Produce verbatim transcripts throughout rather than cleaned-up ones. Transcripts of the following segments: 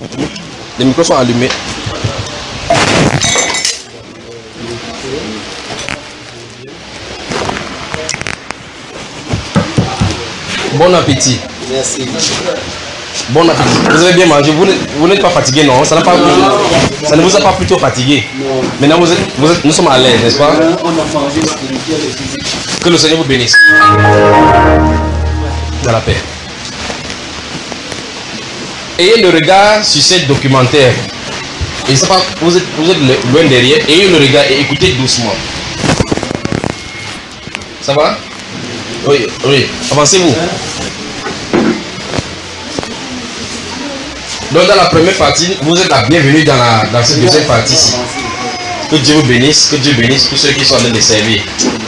Les micros sont allumés. Bon appétit. Merci. Bon appétit. Vous avez bien mangé. Vous n'êtes pas fatigué, non? Ça, pas, ça ne vous a pas plutôt fatigué? Non. Maintenant, vous êtes, vous êtes, nous sommes à l'aise, n'est-ce pas? On a mangé spirituel et physique. Que le Seigneur vous bénisse. Dans la paix. Ayez le regard sur cette documentaire. Et ça, vous êtes, vous êtes loin derrière. Ayez le regard et écoutez doucement. Ça va? Oui, oui. Avancez-vous. Donc dans la première partie, vous êtes la bienvenue dans, la, dans cette deuxième partie-ci. Que Dieu vous bénisse, que Dieu bénisse tous ceux qui sont en train de servir.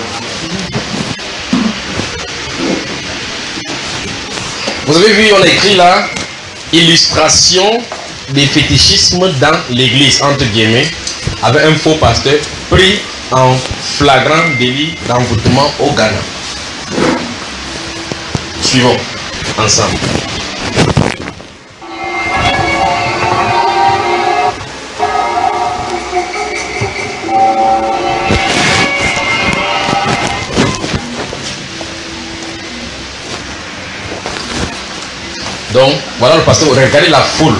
Vous avez vu, on a écrit là, illustration des fétichismes dans l'église, entre guillemets, avec un faux pasteur pris en flagrant délit d'envoûtement au Ghana. Suivons ensemble. Donc, voilà le pasteur, regardez la foule.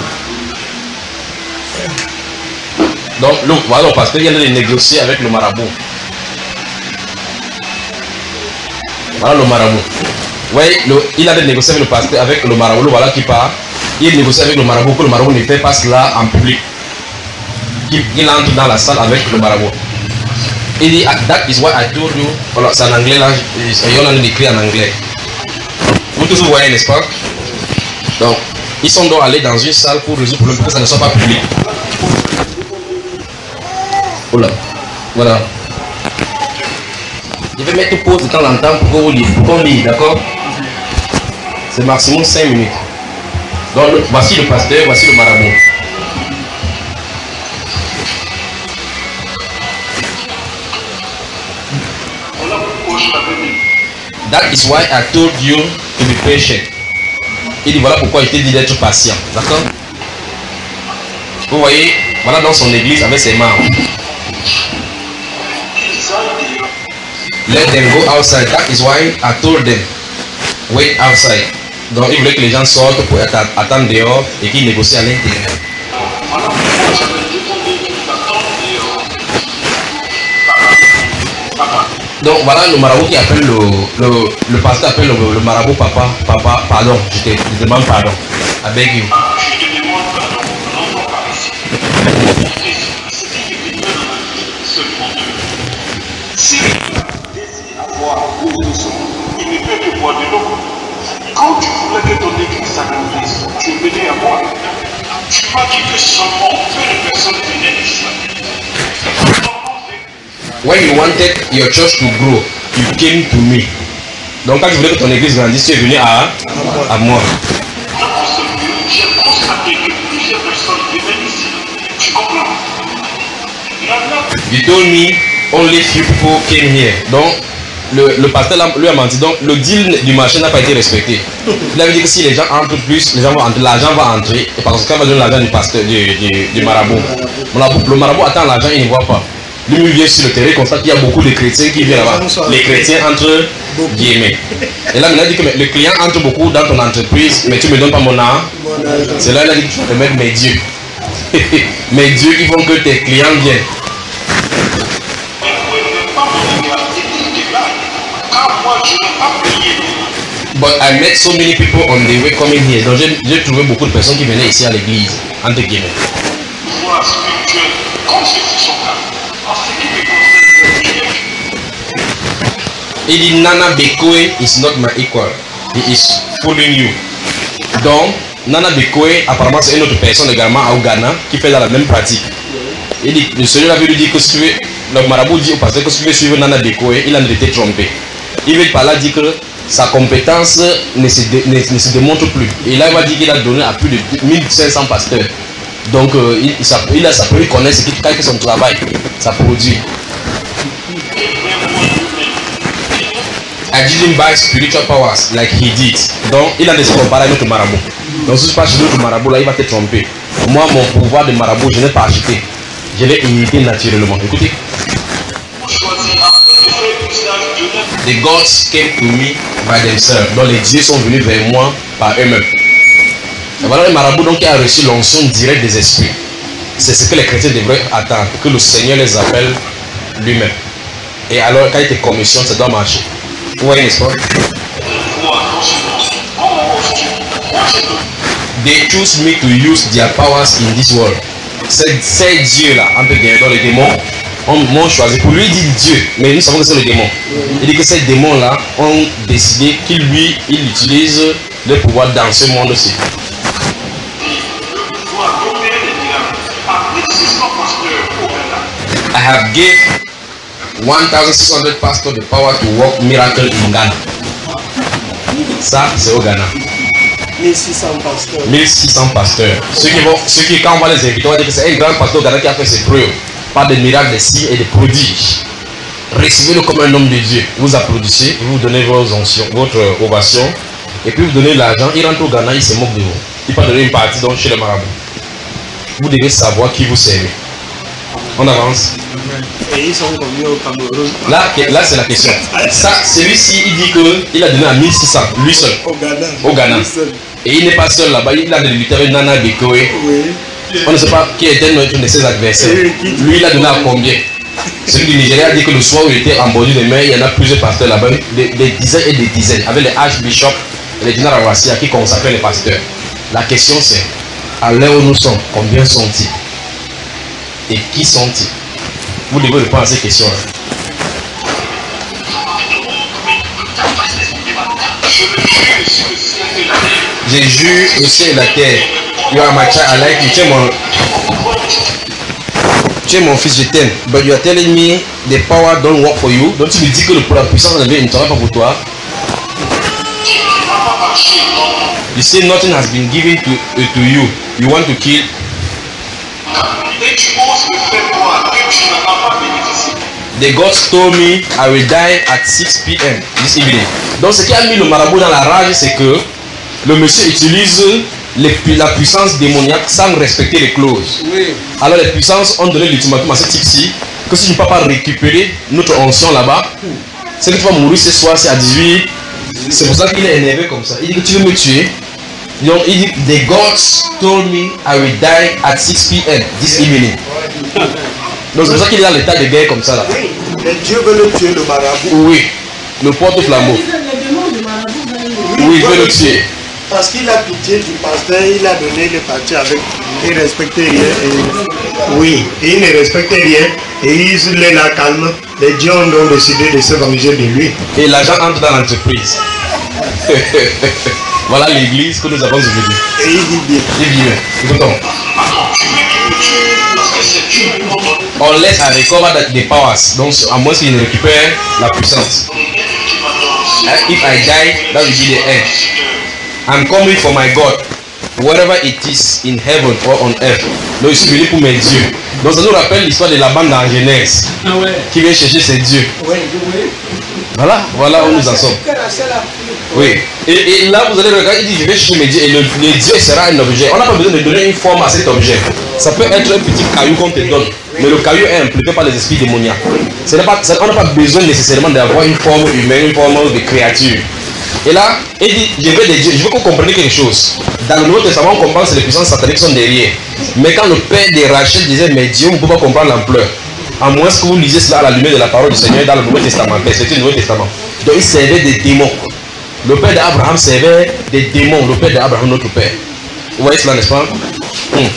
Donc, le, voilà le pasteur vient de négocier avec le marabout. Voilà le marabout. Oui, le, il a négocié avec le pasteur, avec le marabout, le voilà qui part. Il négocie avec le marabout, que le marabout ne fait pas cela en public. Il, il entre dans la salle avec le marabout. Il dit, that is what I told you. Voilà, c'est en anglais là, on a écrit en anglais. Vous tous vous voyez, n'est-ce pas? Donc, ils sont donc allés dans une salle pour résoudre le problème pour que ça ne soit pas public. Voilà. Voilà. Je vais mettre pause de temps en temps pour qu'on lise, pour qu'on lise, d'accord? C'est maximum cinq minutes. Donc, le, voici le pasteur, voici le marabout. That is why I told you to be patient. Il dit voilà pourquoi il t'ai dit d'être patient. D'accord? Vous voyez, voilà dans son église avec ses membres. Let them go outside. That is why I told them. Wait outside. Donc il voulait que les gens sortent pour attendre dehors et qu'ils négocient à l'intérieur. Donc voilà le marabout qui appelle le, le, le pasteur appelle le, le marabout papa, papa, pardon, je te, je te demande pardon. I beg you. Je te demande pardon, n'entends pas ici. C'était une seulement deux. Si tu désires avoir beaucoup de sang, il ne peut que boire de l'eau. Quand tu voulais que ton église s'agrandisse, tu venais à moi. Tu m'as dit que seulement peu de personnes venaient ici. When you wanted your church to grow, you came to me. Donc quand tu voulais que ton église grandisse, tu es venu à, à moi. Dans ce lieu, j'ai constaté que plusieurs personnes venaient ici. Tu comprends? You told me only few people came here. Donc le, le pasteur lui a menti. Donc le deal du marché n'a pas été respecté. Il avait dit que si les gens entrent plus, les gens vont entrer, l'argent va entrer. Et parce qu'il va donner l'argent du pasteur, du, du, du marabout. Le marabout attend l'argent, il ne voit pas. Lui, il vient sur le terrain, il constate qu'il y a beaucoup de chrétiens qui viennent là-bas. Les chrétiens entre guillemets. Et là, maintenant, il dit que le client entre beaucoup dans ton entreprise, mais tu ne me donnes pas mon argent. C'est là qu'il a dit que tu peux mettre mes dieux. Mes dieux qui font que tes clients viennent. But I met so many people on the way coming here. Donc j'ai trouvé beaucoup de personnes qui venaient ici à l'église, entre guillemets. Il dit Nana Bekoe is not my equal. He is fooling you. Donc Nana Bekoe apparemment c'est une autre personne également au Ghana qui fait dans la même pratique. Il dit, le Seigneur avait lui dit que si tu veux, le marabout dit au pasteur que si tu veux suivre Nana Bekoe, il en a été trompé. Il veut par là dire que sa compétence ne se, dé, ne, ne se démontre plus. Et là il va dire qu'il a donné à plus de mille cinq cents pasteurs. Donc euh, il, il, il a sa il connaît ce qui fait son travail, ça produit. I didn't buy spiritual powers like he did. Donc il a des comparer avec le marabout. Donc si tu pars chez l'autre marabout là, il va te tromper. Moi, mon pouvoir de marabout, je n'ai pas acheté. Je l'ai imité naturellement. Écoutez. The gods came to me by themselves. Donc les dieux sont venus vers moi par eux-mêmes. Et voilà le marabout donc qui a reçu l'onction directe des esprits. C'est ce que les chrétiens devraient attendre, que le Seigneur les appelle lui-même. Et alors quand il te commissionne, ça doit marcher. Vous voyez, n'est-ce pas? They choose me to use their powers in this world. Ces, ces dieux-là, entre guillemets, dans les démons, m'ont choisi. Pour lui, il dit Dieu, mais nous savons que c'est le démon. Il dit que ces démons-là ont décidé qu'il lui, il utilise le pouvoir dans ce monde-ci. I have gave one thousand six hundred pastors the power to work miracle in Ghana. Ça, c'est au Ghana. mille six cents pasteurs. mille six cents pasteurs. Ceux qui vont, ceux qui, quand on va les inviter, on va dire que c'est un grand pasteur au Ghana qui a fait ses preuves par des miracles, des signes et des prodiges. Recevez-le comme un homme de Dieu. Vous applaudissez, vous donnez vos onctions, votre ovation, et puis vous donnez l'argent. Il rentre au Ghana, il se moque de vous. Il va donner une partie donc chez les marabouts. Vous devez savoir qui vous servez. On avance. Et ils sont venus au Cameroun. Là, là c'est la question. Ça, celui-ci, il dit qu'il a donné à mille six cents, lui seul. Au Ghana. Au Ghana. Et il n'est pas seul là-bas, il a débuté avec Nana Bekoé. Oui. On ne sait pas qui était notre de ses adversaires. Lui, il a donné à combien? Celui du Nigeria a dit que le soir où il était en bordure de mer, il y en a plusieurs pasteurs là-bas, des, des dizaines et des dizaines, avec les archbishops et les dinars Rawassia qui consacraient les pasteurs. La question c'est, à l'heure où nous sommes, combien sont-ils? Et qui sont-ils? Vous devez répondre à ces questions-là. J'ai juré le ciel et la terre. You are my child, I like you. Tu es mon, tu es mon fils, je t'aime. But you are telling me the power don't work for you. Donc tu me dis que la puissance ne travaille pas pour toi. You say nothing has been given to, uh, to you. You want to kill. The gods told me I will die at six p m this evening. Donc ce qui a mis le marabout dans la rage, c'est que le monsieur utilise les, la puissance démoniaque sans respecter les clauses. Oui. Alors les puissances ont donné l'ultimatum à ce type-ci que si tu ne peux pas récupérer notre onction là-bas, c'est que tu vas mourir ce soir, c'est à dix-huit. C'est pour ça qu'il est énervé comme ça. Il dit que tu veux me tuer. Donc il dit the gods told me I will die at six p m this evening. Donc c'est pour ça qu'il est dans l'état de guerre comme ça là. Oui, mais Dieu veut le tuer, le marabout. Oui, le porte-flambeau. Oui, il veut le tuer. Parce qu'il a pitié du pasteur, il a donné le parti avec. Il ne respectait rien. Et, oui, il ne respectait rien. Et il est là calme. Les dieux ont donc décidé de se venger de lui. Et l'argent entre dans l'entreprise. Voilà l'église que nous avons aujourd'hui. Et il dit bien. Il dit bien. Écoutons. Unless I recover that the powers. Donc, à moins qu'il ne récupère la puissance. If I die, that will be the end. I'm coming for my God. Whatever it is in heaven or on earth. Donc, je suis venu pour mes dieux. Donc, ça nous rappelle l'histoire de la bande en Genèse. Ah ouais. Qui vient chercher ses dieux. Oui, oui. Voilà, voilà où nous en sommes. Oui. Et, et là, vous allez regarder, il dit, je vais chercher mes dieux. Et le, le dieu sera un objet. On n'a pas besoin de donner une forme à cet objet. Ça peut être un petit caillou qu'on te donne. Mais le caillou est impliqué par les esprits démoniaques. Ce n'est pas, on n'a pas besoin nécessairement d'avoir une forme humaine, une forme de créature. Et là, il dit, je veux des dieux. Je veux que vous compreniez quelque chose. Dans le Nouveau Testament, on comprend que c'est les puissances sataniques qui sont derrière. Mais quand le père de Rachel disait, mais Dieu ne peut pas comprendre l'ampleur. À moins que vous lisez cela à la lumière de la parole du Seigneur dans le Nouveau Testament. C'était le Nouveau Testament. Donc il servait des démons. Le père d'Abraham servait des démons. Le père d'Abraham, notre père. Vous voyez cela, n'est-ce pas? Hum.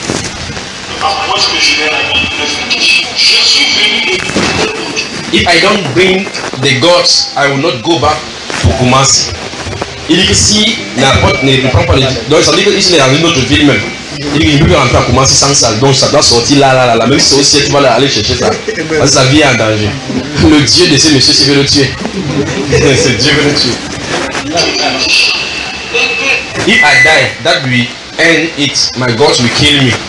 If I don't bring the gods, I will not go back to Kumasi. Il dit que si n'importe ne prend pas les... Donc ça veut dire qu'il est dans une autre ville même. Il dit qu'il ne peut pas rentrer à Kumasi sans ça. Donc ça doit sortir là, là, là, là. Même si aussi tu vas aller chercher ça. Parce que sa vie est en danger. Le Dieu de ces messieurs, c'est veut le tuer. C'est Dieu veut le tuer. If I die, that will end it. My God will kill me.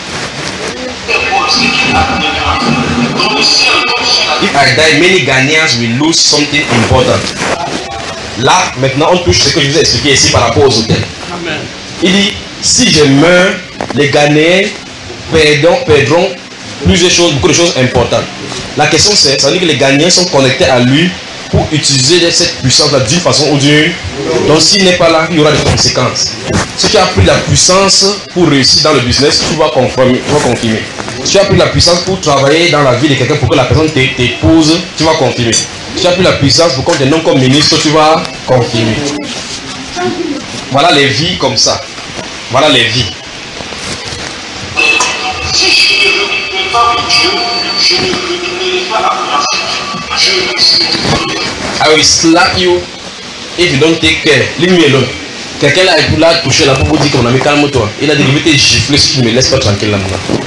If I die, many Ghanaians will lose something important. Là, maintenant, on touche ce que je vous ai expliqué ici par rapport aux hôtels. Amen. Il dit, si je meurs, les Ghanéens perdront, perdront plusieurs choses, beaucoup de choses importantes. La question c'est, ça veut dire que les Ghanéens sont connectés à lui pour utiliser cette puissance-là d'une façon ou d'une autre. Donc s'il n'est pas là, il y aura des conséquences. Si tu as pris la puissance pour réussir dans le business, tu vas confirmer. Tu vas confirmer. Si tu as pris la puissance pour travailler dans la vie de quelqu'un pour que la personne t'épouse, tu vas confirmer. Si tu as pris la puissance pour qu'on te nomme comme ministre, tu vas confirmer. Voilà les vies comme ça. Voilà les vies. Si je ne reconnais pas Dieu, je ne reconnais pas la grâce. Je respecte. I will slap you if you don't take care. Leave me alone. Quelqu'un là, il a touché là pour vous dire qu'on a mis calme-toi. Il a dit que je vais te gifler si tu ne me laisses pas tranquille là maintenant.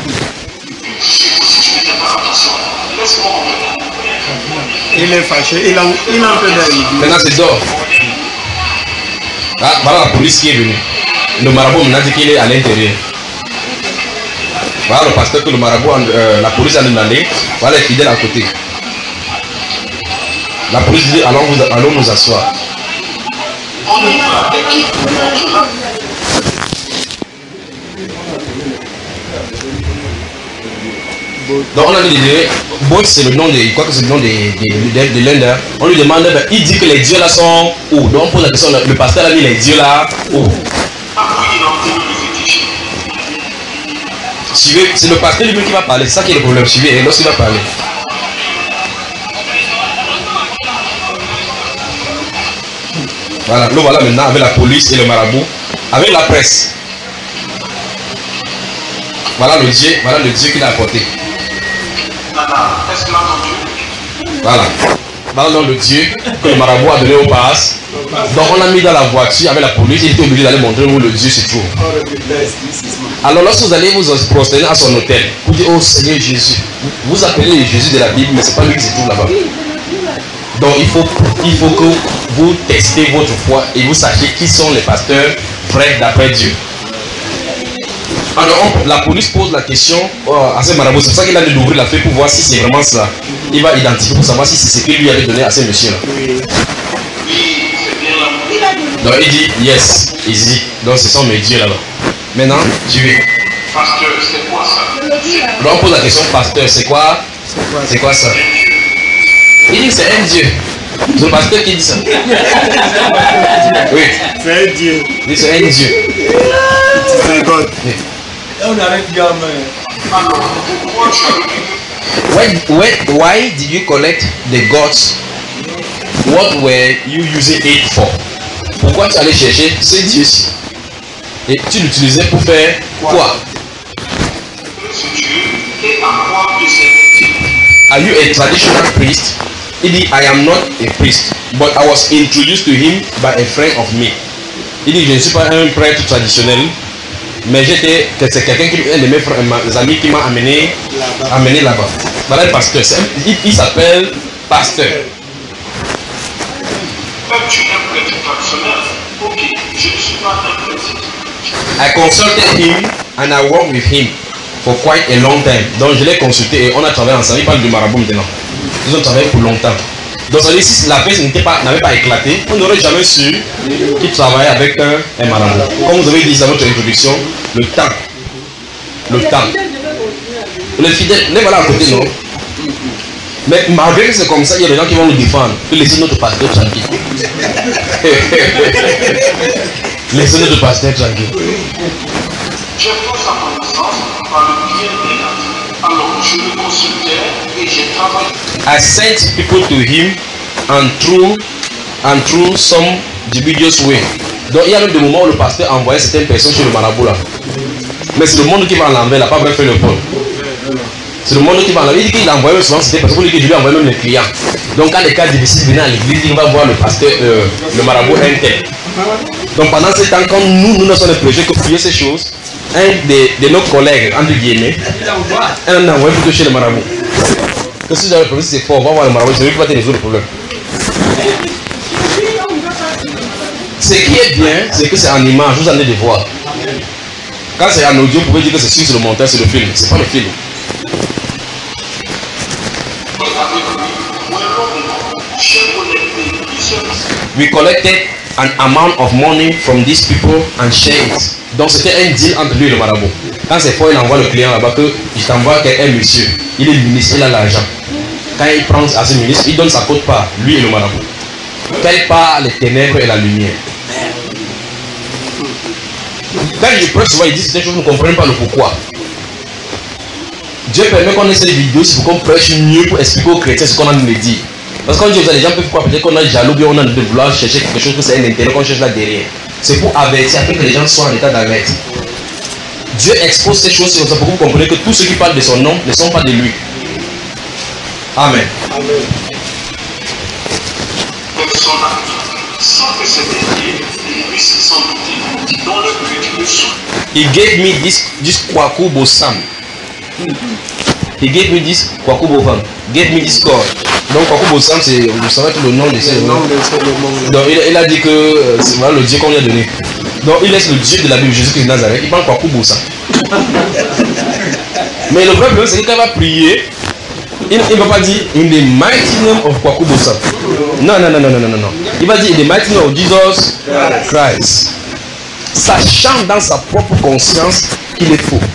Il est fâché, il a, il a un peu d'avis. Maintenant c'est d'or. Ah, voilà la police qui est venue. Le marabout m'a dit qu'il est à l'intérieur. Voilà le pasteur que le marabout, euh, la police a demandé. Voilà les fidèles à côté. La police dit allons, vous, allons nous asseoir. Donc on a dit Boss c'est le nom de, je crois que c'est le nom de, de, de, de l'Inde. On lui demande, ben, il dit que les dieux là sont où? Donc on pose la question, le pasteur a dit les dieux là où? Suivez, c'est le pasteur lui-même qui va parler, c'est ça qui est le problème. Suivez, et lorsqu'il va parler. Voilà, nous voilà maintenant avec la police et le marabout, avec la presse. Voilà le Dieu, voilà le Dieu qu'il a apporté. Voilà. Voilà le Dieu que le marabout a donné au pass. Donc on l'a mis dans la voiture avec la police, il était obligé d'aller montrer où le Dieu se trouve. Alors lorsque vous allez vous prosterner à son hôtel, vous dites, oh Seigneur Jésus, vous appelez le Jésus de la Bible, mais ce n'est pas lui qui se trouve là-bas. Donc il faut, il faut que vous testez votre foi et vous sachiez qui sont les pasteurs prêts d'après Dieu. Alors on, la police pose la question oh, à ce marabout, c'est pour ça qu'il a dû ouvrir la feuille pour voir si c'est vraiment ça. Il va identifier pour savoir si c'est ce qu'il lui avait donné à ce monsieur-là. Donc il dit yes, il dit, donc ce sont mes dieux là-bas. Maintenant, tu veux. Pasteur, c'est quoi ça? Donc on pose la question, pasteur, c'est quoi? C'est quoi ça? Il dit c'est un dieu. C'est le pasteur qui dit ça. Oui. C'est un dieu. Il dit c'est un dieu. C'est God. On arrête gamin. Why, why, why did you collect the gods? What were you using it for? Pourquoi tu allais chercher ce dieu-ci? Et tu l'utilisais pour faire quoi? Ce Dieu est à moi que c'est. Are you a traditional priest? Il dit, I am not a priest, but I was introduced to him by a friend of me. Il dit, je ne suis pas un prêtre traditionnel, mais j'étais, c'est quelqu'un qui, un de mes, frères, mes amis qui m'a amené là-bas. Amené là-bas. Voilà le pasteur. Il, il s'appelle pasteur. Tu es un prêtre traditionnel. Ok, je ne suis pas un prêtre. I consulted him and I worked with him for quite a long time. Donc je l'ai consulté et on a travaillé ensemble. Il parle du marabout maintenant. Ils ont travaillé pour longtemps. Donc ça veut dire si la paix n'avait pas, pas éclaté, on n'aurait jamais su qu'il travaillait avec un, un marabout. Comme vous avez dit dans votre introduction, le temps. Le temps. Les fidèles, les voilà à côté, non? Mais malgré que c'est comme ça, il y a des gens qui vont nous défendre. Laissez notre pasteur tranquille. Laissez notre pasteur tranquille. J'ai pris sa connaissance par le biais des. Alors je le consultais et j'ai travaillé. I sent people to him and through and through some dubious way. Donc il y a même des moments où le pasteur envoyait certaines personnes chez le marabout là. Mais c'est le monde qui va en l'envers, il n'a pas vraiment fait le pôle. C'est le monde qui va en l'envers. Il dit qu'il a envoyé souvent c'était parce que lui lui envoyé même les clients. Donc quand les cas difficiles viennent à l'église, il va voir le pasteur, euh, le marabout inter. Donc pendant ce temps, quand nous, nous ne sommes prêchés que prier ces choses, un de, de nos collègues, entre guillemets, un a envoyé plutôt chez le marabout. Que si j'avais le problème, c'est fort, on va voir le marabout, c'est lui qui va te résoudre le problème. Ce qui est bien, c'est que c'est en image, vous en avez de voir. Quand c'est en audio, vous pouvez dire que c'est sûr, c'est le montage, c'est le film. C'est pas le film. We collected an amount of money from these people and share it. Donc c'était un deal entre lui et le marabout. Quand c'est fort, il envoie le client là-bas que je t'envoie un monsieur, il est ministre, il a l'argent. Quand il prend à ce ministre, il donne sa quote part, lui et le marabout. Quelle part les ténèbres et la lumière? Quand je prêche souvent, il dit c'est des choses que nous ne comprenons pas le pourquoi. Dieu permet qu'on ait cette vidéo, c'est pour qu'on prêche mieux pour expliquer aux chrétiens ce qu'on a à nous dire. Parce que quand Dieu, les gens peuvent croire peut-être qu'on a jaloux, bien on a de vouloir chercher quelque chose que c'est un intérêt qu'on cherche là derrière. C'est pour avertir, afin que les gens soient en état d'avertir. Dieu expose ces choses comme ça pour que vous compreniez que tous ceux qui parlent de son nom ne sont pas de lui. Amen. Amen. Personnage, sans que ces derniers puissent s'en douter, dans le but de soi. He gave me this this kwaku bosam. He gave me this kwaku bosam. Gave me this God. Donc kwaku bosam c'est, vous savez tout le nom de ces noms. Donc il, il a dit que euh, c'est voilà le Dieu qu'on lui a donné. Donc il laisse le Dieu de la Bible, Jésus-Christ de Nazareth, il parle kwaku bosam. Mais le problème c'est que quand il va prier, il ne va pas dire in the mighty name of kwaku bosam. Non non non non non non non. Il va dire in the mighty name of Jesus Christ. Sachant dans sa propre conscience qu'il est faux.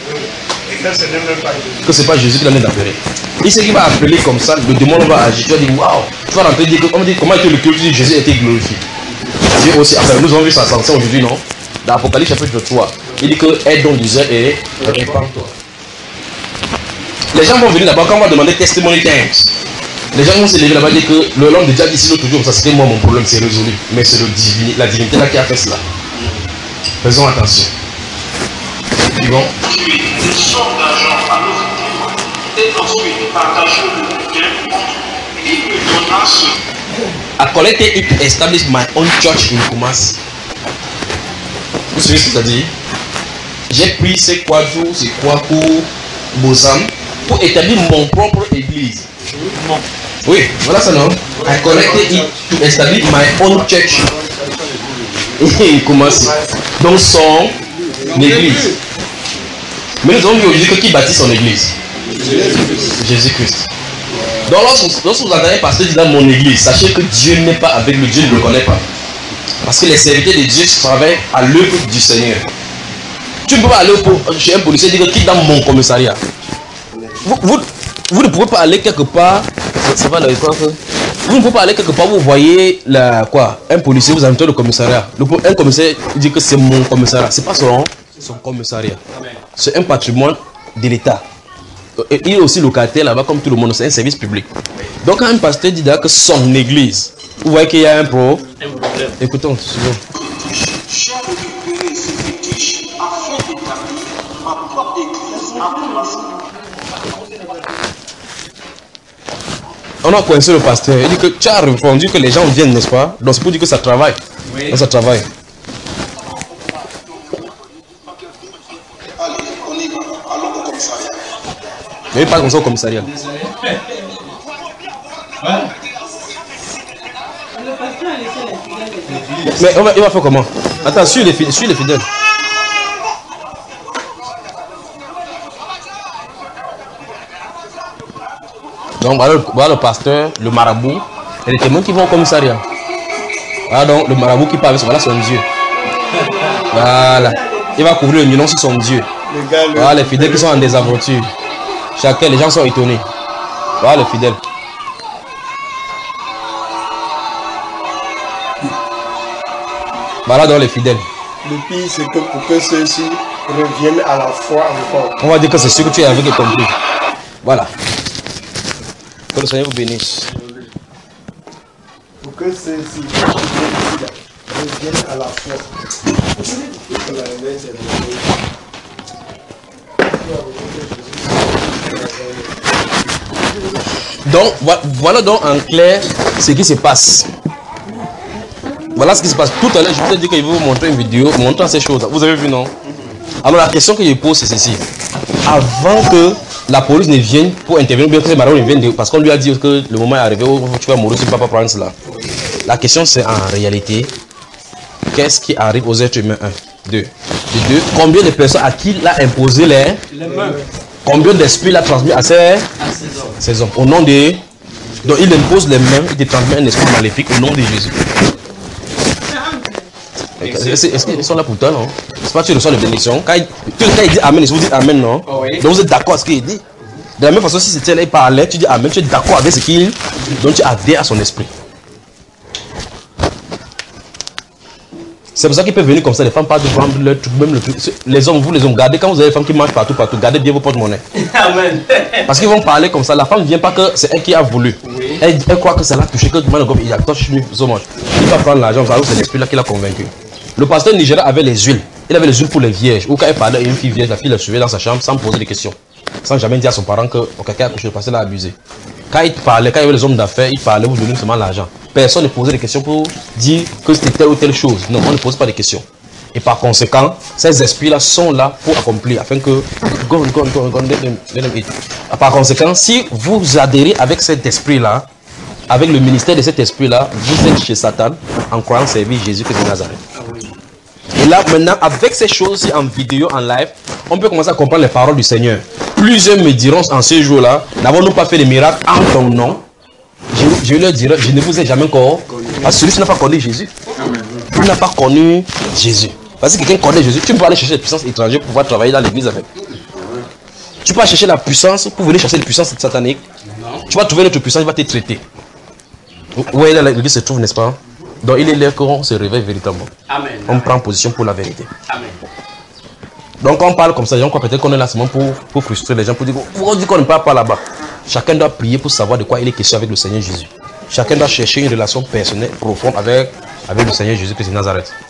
Que c'est pas Jésus qui l'a mis d'appeler. Il sait qu'il va appeler comme ça, le démon va agir. Tu vas dire waouh, tu vas rentrer dire comment, comment était le culte, Jésus a été glorifié. Dieu aussi, enfin nous avons vu sa sanction aujourd'hui, non? Dans l'Apocalypse chapitre trois, il dit que aide donc Dieu et répands-toi. Les gens vont venir là-bas quand on va demander testimony times. Les gens vont se lever là-bas et dire que le l'homme de Dieu d'ici l'autre jour, ça c'était moi mon problème, c'est résolu. Mais c'est le divin, la divinité là qui a fait cela. Faisons attention. Bon. Une somme d'argent à nos victimes et ensuite partager le gain et lui donna ce. I collected it to establish my own church in Kumasi. Vous savez ce que ça dit? J'ai pris ces quadros, ces kwaku bosam pour établir mon propre église. Oui, voilà ça non? I collected it to establish my own church in Kumasi. Donc son église. Mais nous avons vu aujourd'hui que qui bâtit son église? Jésus-Christ. Donc lorsque, lorsque vous entendez pasteur dire dans mon église, sachez que Dieu n'est pas avec le Dieu ne le connaît pas. Parce que les serviteurs de Dieu travaillent à l'œuvre du Seigneur. Tu ne peux pas aller chez un policier et dire quitte dans mon commissariat. Vous, vous, vous ne pouvez pas aller quelque part. Ça va, quoi, vous ne pouvez pas aller quelque part, vous voyez la, quoi, un policier, vous invitez le commissariat. Le, un commissaire dit que c'est mon commissariat. Ce n'est pas son, son commissariat. C'est un patrimoine de l'État. Il est aussi locataire là-bas comme tout le monde. C'est un service public. Donc quand un pasteur dit que son église, vous voyez qu'il y a un pro. Écoutons, souvent. J'ai récupéré ces fétiches afin d'établir ma propre église à Kumasi. On a coincé le pasteur. Il dit que tu as répondu que les gens viennent, n'est-ce pas? Donc c'est pour dire que ça travaille. Oui. Donc ça travaille. Allez, on y va. Allons au commissariat. Mais il parle comme ça au commissariat. Mais on va, il va faire comment? Attends, suis les, suis les fidèles. Donc voilà le, voilà le pasteur, le marabout et les témoins qui vont au commissariat. Voilà donc le marabout qui parle, voilà son Dieu. Voilà. Il va couvrir le nom sur son Dieu. Voilà les fidèles qui sont en désaventure. Chacun, les gens sont étonnés. Voilà les fidèles. Voilà donc les fidèles. Le pire, c'est que pour que ceux-ci reviennent à la foi encore. On va dire que c'est ce que tu as avec et compris. Voilà. Que le Seigneur vous bénisse. Pour que ceux-ci reviennent à la foi. Donc, voilà donc en clair ce qui se passe. Voilà ce qui se passe. Tout à l'heure, je vous ai dit qu'il va vous montrer une vidéo montrant ces choses. Vous avez vu, non? Alors, la question que je pose, c'est ceci. Avant que la police ne vienne pour intervenir, bien que les marins ne viennent, parce qu'on lui a dit que le moment est arrivé où tu vas mourir si tu ne vas pas prendre cela. La question, c'est en réalité, qu'est-ce qui arrive aux êtres humains? Un, deux. De deux, combien de personnes à qui il a imposé les, les mains? Combien d'esprits il a transmis à ces, ces hommes? Au nom de... Donc, il impose les mains, il te transmet un esprit maléfique au nom de Jésus. Est-ce qu'ils sont là pour toi, non? C'est pas que tu reçois les bénédictions. Quand il, quand il dit Amen, vous dites Amen, non? Oh, oui. Donc vous êtes d'accord à ce qu'il dit. De la même façon, si c'était là, il parlait, tu dis Amen, tu es d'accord avec ce qu'il... Donc tu adhères à son esprit. C'est pour ça qu'ils peuvent venir comme ça, les femmes partent de vendre leur truc, même le truc. Les hommes, vous les hommes, gardez, quand vous avez des femmes qui marchent partout, partout, gardez bien vos porte-monnaie. Amen. Parce qu'ils vont parler comme ça, la femme ne vient pas que c'est elle qui a voulu. Oui. Elle, elle croit que ça l'a touché, que du mal il y a touché so much. Il va prendre l'argent, c'est l'esprit là qui l'a convaincu. Le pasteur Nigeria avait les huiles. Il avait les huiles pour les vierges. Ou quand il parlait à une fille vierge, la fille la suivait dans sa chambre sans poser de questions. Sans jamais dire à son parent que oh, quelqu'un a couché, le pasteur l'a abusé. Quand il parlait, quand il y avait les hommes d'affaires, il parlait, vous donnez seulement l'argent. Personne ne posait des questions pour dire que c'était telle ou telle chose. Non, on ne pose pas de questions. Et par conséquent, ces esprits-là sont là pour accomplir, afin que... Go, go, go, go, let them, let them eat. Par conséquent, si vous adhérez avec cet esprit-là, avec le ministère de cet esprit-là, vous êtes chez Satan en croyant servir Jésus-Christ de Nazareth. Et là, maintenant, avec ces choses en vidéo, en live, on peut commencer à comprendre les paroles du Seigneur. Plusieurs me diront en ces jours-là, n'avons-nous pas fait des miracles en ton nom? Je, je leur dirai, je ne vous ai jamais encore. Parce que celui qui n'a pas connu Jésus, il n'a pas connu Jésus. Parce que quelqu'un connaît Jésus, tu peux aller chercher des puissances étrangères pour pouvoir travailler dans l'église avec. Tu peux aller chercher la puissance pour venir chercher les puissances sataniques. Tu vas trouver notre puissance, il va te traiter. Où est là l'église se trouve, n'est-ce pas? Donc il est là qu'on se réveille véritablement. Amen. On Amen. Prend position pour la vérité. Amen. Donc quand on parle comme ça, les gens croient peut-être qu'on est là seulement pour, pour frustrer les gens, pour dire pourquoi on dit qu'on ne parle pas là-bas. Chacun doit prier pour savoir de quoi il est question avec le Seigneur Jésus. Chacun doit chercher une relation personnelle profonde avec, avec le Seigneur Jésus-Christ de Nazareth.